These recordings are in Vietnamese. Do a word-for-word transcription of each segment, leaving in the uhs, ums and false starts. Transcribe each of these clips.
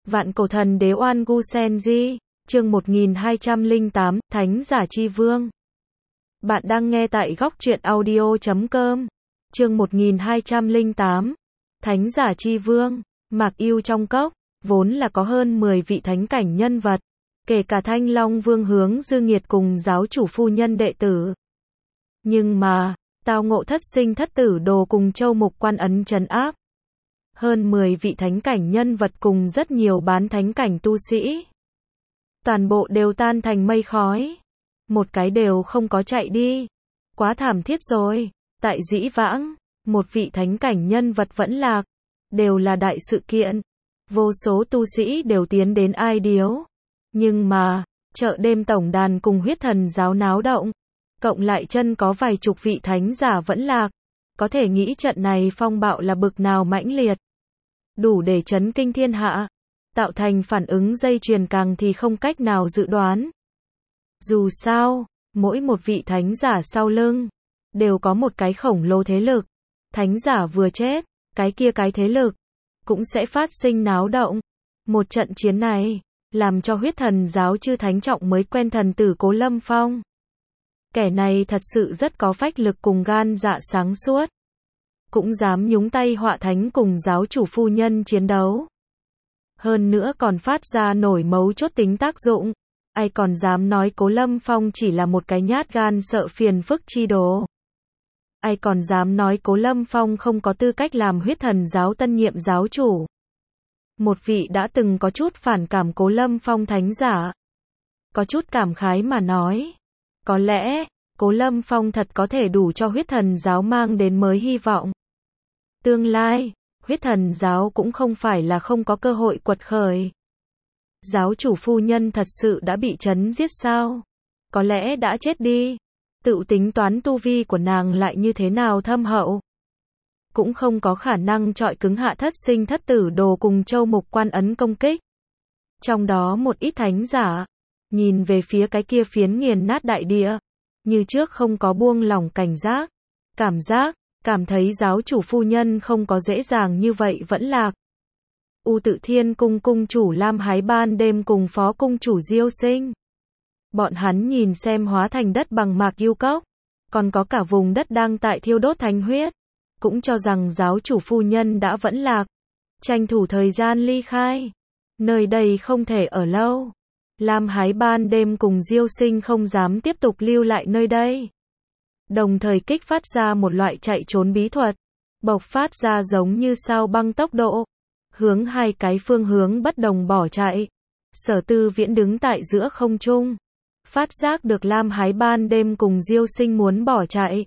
Vạn cổ thần đế Oan Gu Senji, chương một nghìn hai trăm lẻ tám, Thánh giả chi vương. Bạn đang nghe tại góc truyện audio chấm com. Chương một nghìn hai trăm lẻ tám, Thánh giả chi vương. Mạc Yêu trong cốc, vốn là có hơn mười vị thánh cảnh nhân vật, kể cả Thanh Long Vương Hướng Dư Nghiệt cùng giáo chủ phu nhân đệ tử. Nhưng mà, tao ngộ thất sinh thất tử đồ cùng châu mục quan ấn trấn áp. Hơn mười vị thánh cảnh nhân vật cùng rất nhiều bán thánh cảnh tu sĩ. Toàn bộ đều tan thành mây khói. Một cái đều không có chạy đi. Quá thảm thiết rồi. Tại dĩ vãng, một vị thánh cảnh nhân vật vẫn lạc. Đều là đại sự kiện. Vô số tu sĩ đều tiến đến ai điếu. Nhưng mà, chợ đêm tổng đàn cùng huyết thần giáo náo động. Cộng lại chân có vài chục vị thánh giả vẫn lạc. Có thể nghĩ trận này phong bạo là bực nào mãnh liệt. Đủ để chấn kinh thiên hạ. Tạo thành phản ứng dây chuyền càng thì không cách nào dự đoán. Dù sao, mỗi một vị thánh giả sau lưng, đều có một cái khổng lồ thế lực. Thánh giả vừa chết, cái kia cái thế lực, cũng sẽ phát sinh náo động. Một trận chiến này, làm cho huyết thần giáo chư thánh trọng mới quen thần tử Cố Lâm Phong. Kẻ này thật sự rất có phách lực cùng gan dạ sáng suốt. Cũng dám nhúng tay họa thánh cùng giáo chủ phu nhân chiến đấu. Hơn nữa còn phát ra nổi mấu chốt tính tác dụng. Ai còn dám nói Cố Lâm Phong chỉ là một cái nhát gan sợ phiền phức chi đồ. Ai còn dám nói Cố Lâm Phong không có tư cách làm huyết thần giáo tân nhiệm giáo chủ. Một vị đã từng có chút phản cảm Cố Lâm Phong thánh giả. Có chút cảm khái mà nói. Có lẽ, Cố Lâm Phong thật có thể đủ cho huyết thần giáo mang đến mới hy vọng. Tương lai, huyết thần giáo cũng không phải là không có cơ hội quật khởi. Giáo chủ phu nhân thật sự đã bị chấn giết sao? Có lẽ đã chết đi. Tự tính toán tu vi của nàng lại như thế nào thâm hậu. Cũng không có khả năng chọi cứng hạ thất sinh thất tử đồ cùng châu mục quan ấn công kích. Trong đó một ít thánh giả, nhìn về phía cái kia phiến nghiền nát đại địa. Như trước không có buông lỏng cảnh giác. Cảm giác, cảm thấy giáo chủ phu nhân không có dễ dàng như vậy vẫn lạc. U Tự Thiên cung cung chủ Lam Hái ban đêm cùng phó cung chủ Diêu Sinh. Bọn hắn nhìn xem hóa thành đất bằng Mạc Yêu cốc. Còn có cả vùng đất đang tại thiêu đốt thánh huyết. Cũng cho rằng giáo chủ phu nhân đã vẫn lạc. Tranh thủ thời gian ly khai. Nơi đây không thể ở lâu. Lam Hái ban đêm cùng Diêu Sinh không dám tiếp tục lưu lại nơi đây. Đồng thời kích phát ra một loại chạy trốn bí thuật. Bộc phát ra giống như sao băng tốc độ. Hướng hai cái phương hướng bất đồng bỏ chạy. Sở Tư Viễn đứng tại giữa không trung. Phát giác được Lam Hái ban đêm cùng Diêu Sinh muốn bỏ chạy.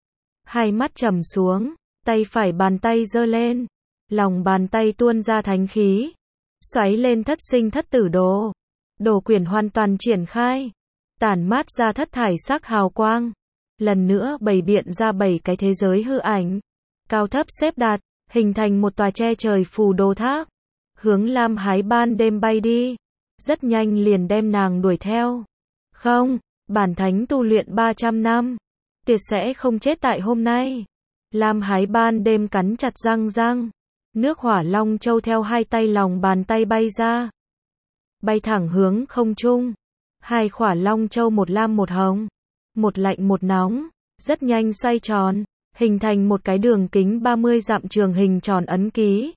Hai mắt trầm xuống. Tay phải bàn tay giơ lên. Lòng bàn tay tuôn ra thánh khí. Xoáy lên thất sinh thất tử đồ. Đồ quyển hoàn toàn triển khai. Tản mát ra thất thải sắc hào quang. Lần nữa bày biện ra bảy cái thế giới hư ảnh. Cao thấp xếp đặt, hình thành một tòa che trời phù đồ tháp. Hướng Lam Hái ban đêm bay đi. Rất nhanh liền đem nàng đuổi theo. Không, bản thánh tu luyện ba trăm năm. Tiệt sẽ không chết tại hôm nay. Lam Hái ban đêm cắn chặt răng răng. Nước hỏa long châu theo hai tay lòng bàn tay bay ra. Bay thẳng hướng không trung. Hai khỏa long châu một lam một hồng. Một lạnh một nóng. Rất nhanh xoay tròn. Hình thành một cái đường kính ba mươi dặm trường hình tròn ấn ký.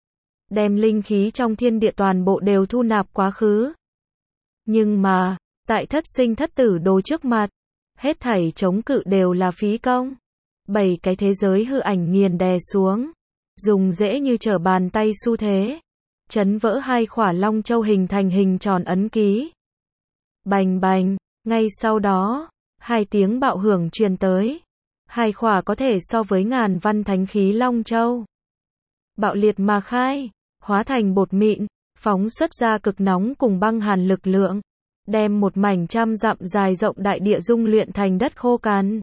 Đem linh khí trong thiên địa toàn bộ đều thu nạp quá khứ. Nhưng mà, tại thất sinh thất tử đồ trước mặt, hết thảy chống cự đều là phí công. Bảy cái thế giới hư ảnh nghiền đè xuống. Dùng dễ như trở bàn tay xu thế. Chấn vỡ hai khỏa long châu hình thành hình tròn ấn ký. Bành bành, ngay sau đó, hai tiếng bạo hưởng truyền tới. Hai khỏa có thể so với ngàn văn thánh khí long châu. Bạo liệt mà khai, hóa thành bột mịn, phóng xuất ra cực nóng cùng băng hàn lực lượng. Đem một mảnh trăm dặm dài rộng đại địa dung luyện thành đất khô cằn.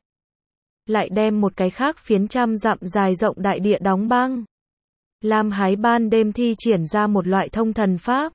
Lại đem một cái khác phiến trăm dặm dài rộng đại địa đóng băng. Lam Hái ban đêm thi triển ra một loại thông thần pháp.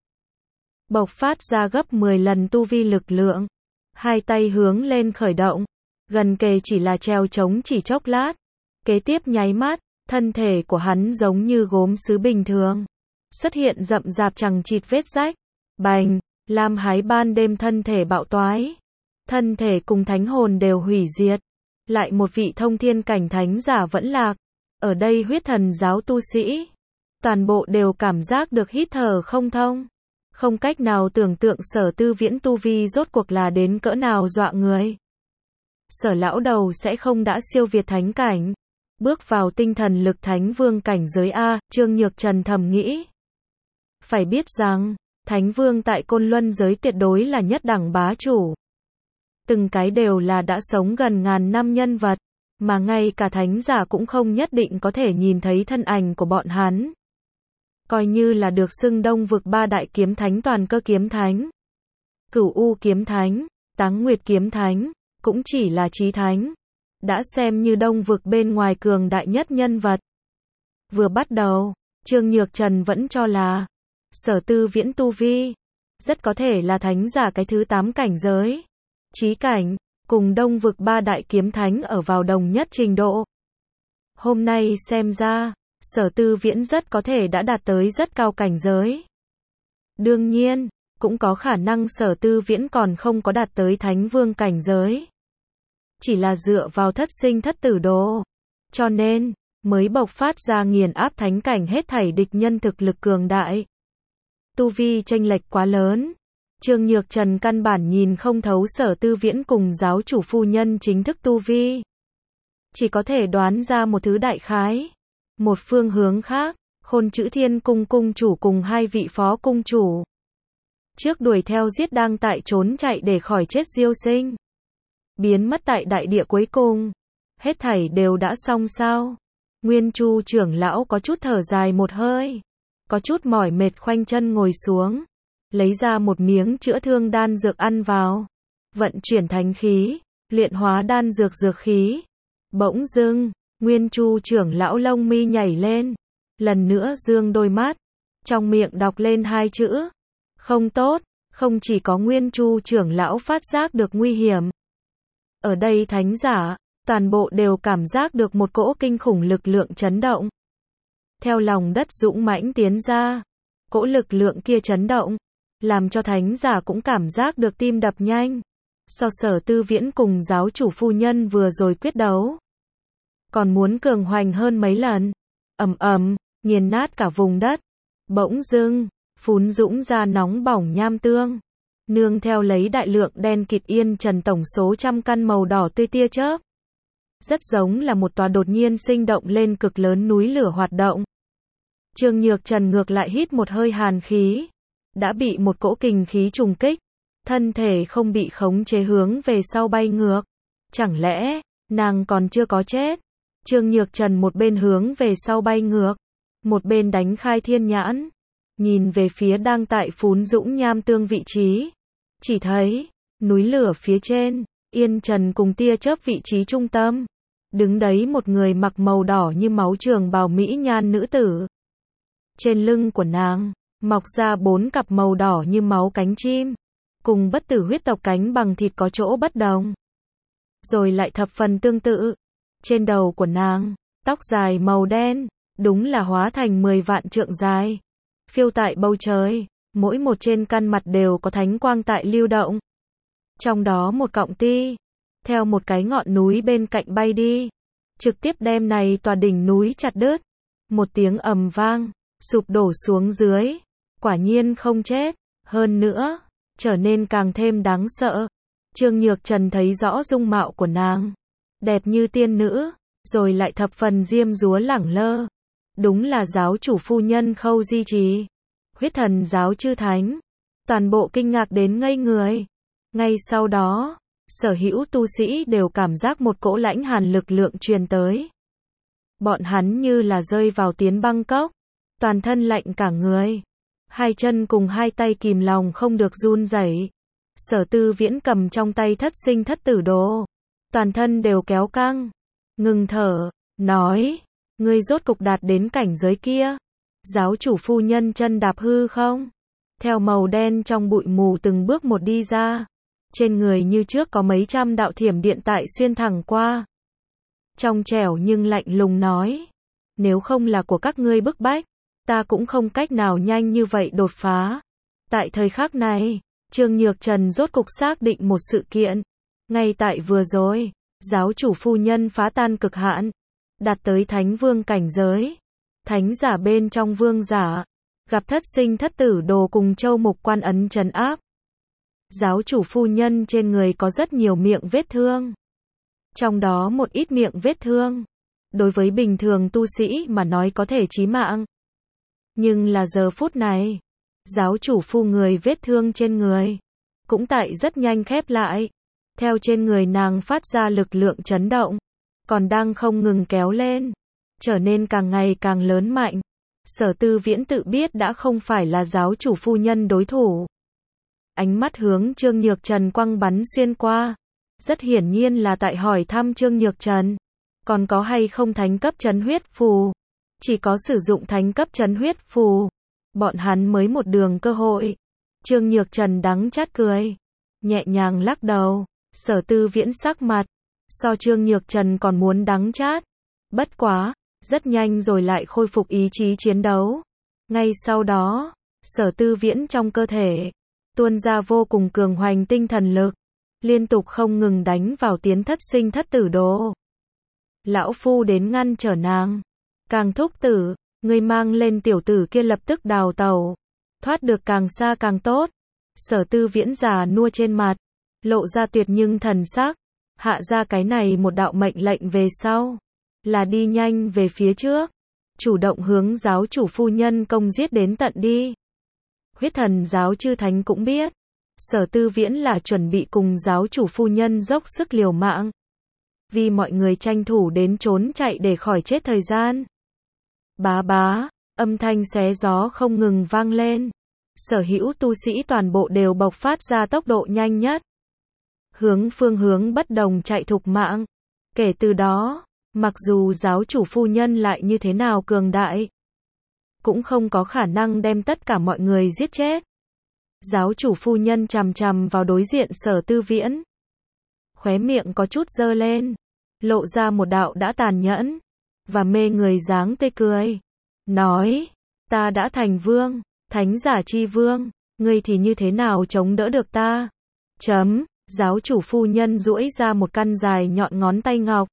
Bộc phát ra gấp mười lần tu vi lực lượng. Hai tay hướng lên khởi động. Gần kề chỉ là treo trống chỉ chốc lát. Kế tiếp nháy mắt, thân thể của hắn giống như gốm sứ bình thường. xuất hiện rậm rạp chằng chịt vết rách. Bành, Lam Hái ban đêm thân thể bạo toái. Thân thể cùng thánh hồn đều hủy diệt. Lại một vị thông thiên cảnh thánh giả vẫn lạc. Ở đây huyết thần giáo tu sĩ. Toàn bộ đều cảm giác được hít thở không thông. Không cách nào tưởng tượng Sở Tư Viễn tu vi rốt cuộc là đến cỡ nào dọa người. Sở lão đầu sẽ không đã siêu việt thánh cảnh. Bước vào tinh thần lực thánh vương cảnh giới A, Trương Nhược Trần thầm nghĩ. Phải biết rằng, thánh vương tại Côn Luân giới tuyệt đối là nhất đẳng bá chủ. Từng cái đều là đã sống gần ngàn năm nhân vật, mà ngay cả thánh giả cũng không nhất định có thể nhìn thấy thân ảnh của bọn hắn. Coi như là được xưng Đông vực ba đại kiếm thánh toàn cơ kiếm thánh, Cửu U kiếm thánh, Táng Nguyệt kiếm thánh, cũng chỉ là chí thánh. Đã xem như Đông vực bên ngoài cường đại nhất nhân vật. Vừa bắt đầu, Trương Nhược Trần vẫn cho là Sở Tư Viễn tu vi rất có thể là thánh giả cái thứ tám cảnh giới. Chí cảnh, cùng Đông vực ba đại kiếm thánh ở vào đồng nhất trình độ. Hôm nay xem ra, Sở Tư Viễn rất có thể đã đạt tới rất cao cảnh giới. Đương nhiên, cũng có khả năng Sở Tư Viễn còn không có đạt tới thánh vương cảnh giới. Chỉ là dựa vào thất sinh thất tử đồ. Cho nên, mới bộc phát ra nghiền áp thánh cảnh hết thảy địch nhân thực lực cường đại. Tu vi chênh lệch quá lớn. Trương Nhược Trần căn bản nhìn không thấu Sở Tư Viễn cùng giáo chủ phu nhân chính thức tu vi. Chỉ có thể đoán ra một thứ đại khái. Một phương hướng khác, Khôn Chữ Thiên cung cung chủ cùng hai vị phó cung chủ. Trước đuổi theo giết đang tại trốn chạy để khỏi chết Diêu Sinh. Biến mất tại đại địa cuối cùng. Hết thảy đều đã xong sao? Nguyên Chu trưởng lão có chút thở dài một hơi. Có chút mỏi mệt khoanh chân ngồi xuống. Lấy ra một miếng chữa thương đan dược ăn vào. Vận chuyển thánh khí. Luyện hóa đan dược dược khí. Bỗng dưng, Nguyên Chu trưởng lão lông mi nhảy lên. Lần nữa dương đôi mắt. Trong miệng đọc lên hai chữ. Không tốt. Không chỉ có Nguyên Chu trưởng lão phát giác được nguy hiểm. Ở đây thánh giả, toàn bộ đều cảm giác được một cỗ kinh khủng lực lượng chấn động. Theo lòng đất dũng mãnh tiến ra, cỗ lực lượng kia chấn động, làm cho thánh giả cũng cảm giác được tim đập nhanh. So Sở Tư Viễn cùng giáo chủ phu nhân vừa rồi quyết đấu, còn muốn cường hoành hơn mấy lần. Ầm ầm, nghiền nát cả vùng đất. Bỗng dưng, phún dũng ra nóng bỏng nham tương. Nương theo lấy đại lượng đen kịt yên trần tổng số trăm căn màu đỏ tươi tia chớp. Rất giống là một tòa đột nhiên sinh động lên cực lớn núi lửa hoạt động. Trương Nhược Trần ngược lại hít một hơi hàn khí. Đã bị một cỗ kình khí trùng kích. Thân thể không bị khống chế hướng về sau bay ngược. Chẳng lẽ, nàng còn chưa có chết? Trương Nhược Trần một bên hướng về sau bay ngược. Một bên đánh khai thiên nhãn. Nhìn về phía đang tại phún dũng nham tương vị trí. Chỉ thấy, núi lửa phía trên, yên trần cùng tia chớp vị trí trung tâm. Đứng đấy một người mặc màu đỏ như máu trường bào mỹ nhan nữ tử. Trên lưng của nàng, mọc ra bốn cặp màu đỏ như máu cánh chim. Cùng bất tử huyết tộc cánh bằng thịt có chỗ bất đồng. Rồi lại thập phần tương tự. Trên đầu của nàng, tóc dài màu đen, đúng là hóa thành mười vạn trượng dài. Phiêu tại bầu trời, mỗi một trên căn mặt đều có thánh quang tại lưu động. Trong đó một cọng ti, theo một cái ngọn núi bên cạnh bay đi, trực tiếp đem này tòa đỉnh núi chặt đứt. Một tiếng ầm vang, sụp đổ xuống dưới, quả nhiên không chết, hơn nữa, trở nên càng thêm đáng sợ. Trương Nhược Trần thấy rõ dung mạo của nàng, đẹp như tiên nữ, rồi lại thập phần diêm dúa lẳng lơ. Đúng là giáo chủ phu nhân Khâu Di Trì, huyết thần giáo chư thánh. Toàn bộ kinh ngạc đến ngây người. Ngay sau đó, sở hữu tu sĩ đều cảm giác một cỗ lãnh hàn lực lượng truyền tới. Bọn hắn như là rơi vào tiến băng cốc, toàn thân lạnh cả người. Hai chân cùng hai tay kìm lòng không được run rẩy. Sở Tư Viễn cầm trong tay thất sinh thất tử đồ, toàn thân đều kéo căng, ngừng thở, nói: ngươi rốt cục đạt đến cảnh giới kia. Giáo chủ phu nhân chân đạp hư không, theo màu đen trong bụi mù từng bước một đi ra. Trên người như trước có mấy trăm đạo thiểm điện tại xuyên thẳng qua. Trong trẻo nhưng lạnh lùng nói: nếu không là của các ngươi bức bách, ta cũng không cách nào nhanh như vậy đột phá. Tại thời khắc này, Trương Nhược Trần rốt cục xác định một sự kiện. Ngay tại vừa rồi, giáo chủ phu nhân phá tan cực hạn, đạt tới thánh vương cảnh giới. Thánh giả bên trong vương giả, gặp thất sinh thất tử đồ cùng châu mục quan ấn trấn áp. Giáo chủ phu nhân trên người có rất nhiều miệng vết thương. Trong đó một ít miệng vết thương, đối với bình thường tu sĩ mà nói có thể chí mạng. Nhưng là giờ phút này, giáo chủ phu người vết thương trên người, cũng tại rất nhanh khép lại. Theo trên người nàng phát ra lực lượng chấn động, còn đang không ngừng kéo lên, trở nên càng ngày càng lớn mạnh. Sở Tư Viễn tự biết đã không phải là giáo chủ phu nhân đối thủ. Ánh mắt hướng Trương Nhược Trần quăng bắn xuyên qua. Rất hiển nhiên là tại hỏi thăm Trương Nhược Trần, còn có hay không thánh cấp trấn huyết phù. Chỉ có sử dụng thánh cấp trấn huyết phù, bọn hắn mới một đường cơ hội. Trương Nhược Trần đắng chát cười, nhẹ nhàng lắc đầu. Sở Tư Viễn sắc mặt, so Trương Nhược Trần còn muốn đắng chát. Bất quá, rất nhanh rồi lại khôi phục ý chí chiến đấu. Ngay sau đó, Sở Tư Viễn trong cơ thể tuôn ra vô cùng cường hoành tinh thần lực, liên tục không ngừng đánh vào tiến thất sinh thất tử đồ. Lão phu đến ngăn trở nàng. Càng thúc tử, người mang lên tiểu tử kia lập tức đào tẩu, thoát được càng xa càng tốt. Sở Tư Viễn già nua trên mặt, lộ ra tuyệt nhưng thần sắc, hạ ra cái này một đạo mệnh lệnh về sau, là đi nhanh về phía trước, chủ động hướng giáo chủ phu nhân công giết đến tận đi. Huyết Thần giáo chư thánh cũng biết, Sở Tư Viễn là chuẩn bị cùng giáo chủ phu nhân dốc sức liều mạng, vì mọi người tranh thủ đến trốn chạy để khỏi chết thời gian. Bá bá, âm thanh xé gió không ngừng vang lên. Sở hữu tu sĩ toàn bộ đều bộc phát ra tốc độ nhanh nhất, hướng phương hướng bất đồng chạy thục mạng. Kể từ đó, mặc dù giáo chủ phu nhân lại như thế nào cường đại, cũng không có khả năng đem tất cả mọi người giết chết. Giáo chủ phu nhân chằm chằm vào đối diện Sở Tư Viễn, khóe miệng có chút dơ lên, lộ ra một đạo đã tàn nhẫn và mê người dáng tươi cười, nói: ta đã thành vương, thánh giả chi vương, ngươi thì như thế nào chống đỡ được ta? Chấm. Giáo chủ phu nhân duỗi ra một căn dài nhọn ngón tay ngọc,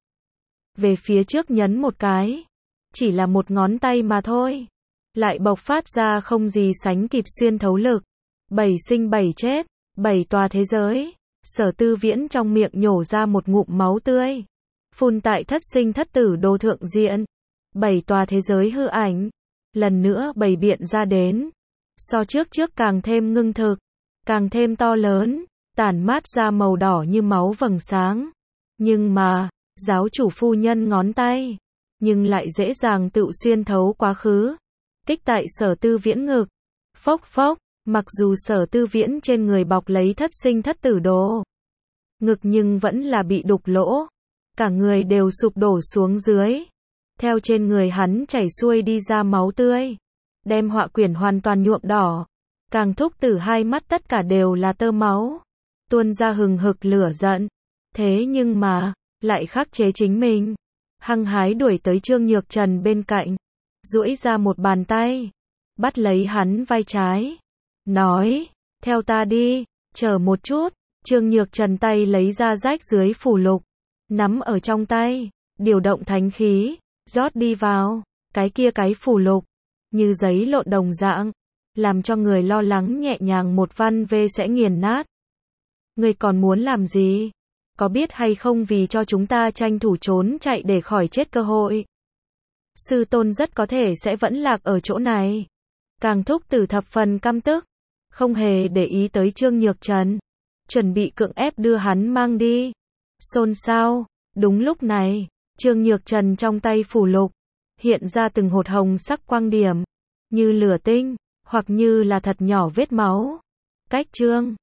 về phía trước nhấn một cái, chỉ là một ngón tay mà thôi, lại bộc phát ra không gì sánh kịp xuyên thấu lực. Bảy sinh bảy chết, bảy tòa thế giới. Sở Tư Viễn trong miệng nhổ ra một ngụm máu tươi, phun tại thất sinh thất tử đồ thượng diện. Bảy tòa thế giới hư ảnh, lần nữa bày biện ra đến, so trước trước càng thêm ngưng thực, càng thêm to lớn, tản mát ra màu đỏ như máu vầng sáng. Nhưng mà, giáo chủ phu nhân ngón tay, nhưng lại dễ dàng tự xuyên thấu quá khứ, kích tại Sở Tư Viễn ngực. Phốc phốc, mặc dù Sở Tư Viễn trên người bọc lấy thất sinh thất tử đồ, ngực nhưng vẫn là bị đục lỗ, cả người đều sụp đổ xuống dưới. Theo trên người hắn chảy xuôi đi ra máu tươi, đem họa quyển hoàn toàn nhuộm đỏ. Càng thúc tử hai mắt tất cả đều là tơ máu, tuôn ra hừng hực lửa giận. Thế nhưng mà, lại khắc chế chính mình, hăng hái đuổi tới Trương Nhược Trần bên cạnh, duỗi ra một bàn tay, bắt lấy hắn vai trái, nói: theo ta đi. Chờ một chút. Trương Nhược Trần tay lấy ra rách dưới phù lục, nắm ở trong tay, điều động thánh khí, rót đi vào. Cái kia cái phù lục, như giấy lộn đồng dạng, làm cho người lo lắng nhẹ nhàng một văn vê sẽ nghiền nát. Ngươi còn muốn làm gì? Có biết hay không vì cho chúng ta tranh thủ trốn chạy để khỏi chết cơ hội, sư tôn rất có thể sẽ vẫn lạc ở chỗ này. Càng thúc tử thập phần căm tức, không hề để ý tới Trương Nhược Trần, chuẩn bị cưỡng ép đưa hắn mang đi. Xôn xao. Đúng lúc này, Trương Nhược Trần trong tay phù lục hiện ra từng hột hồng sắc quang điểm, như lửa tinh, hoặc như là thật nhỏ vết máu. Cách Trương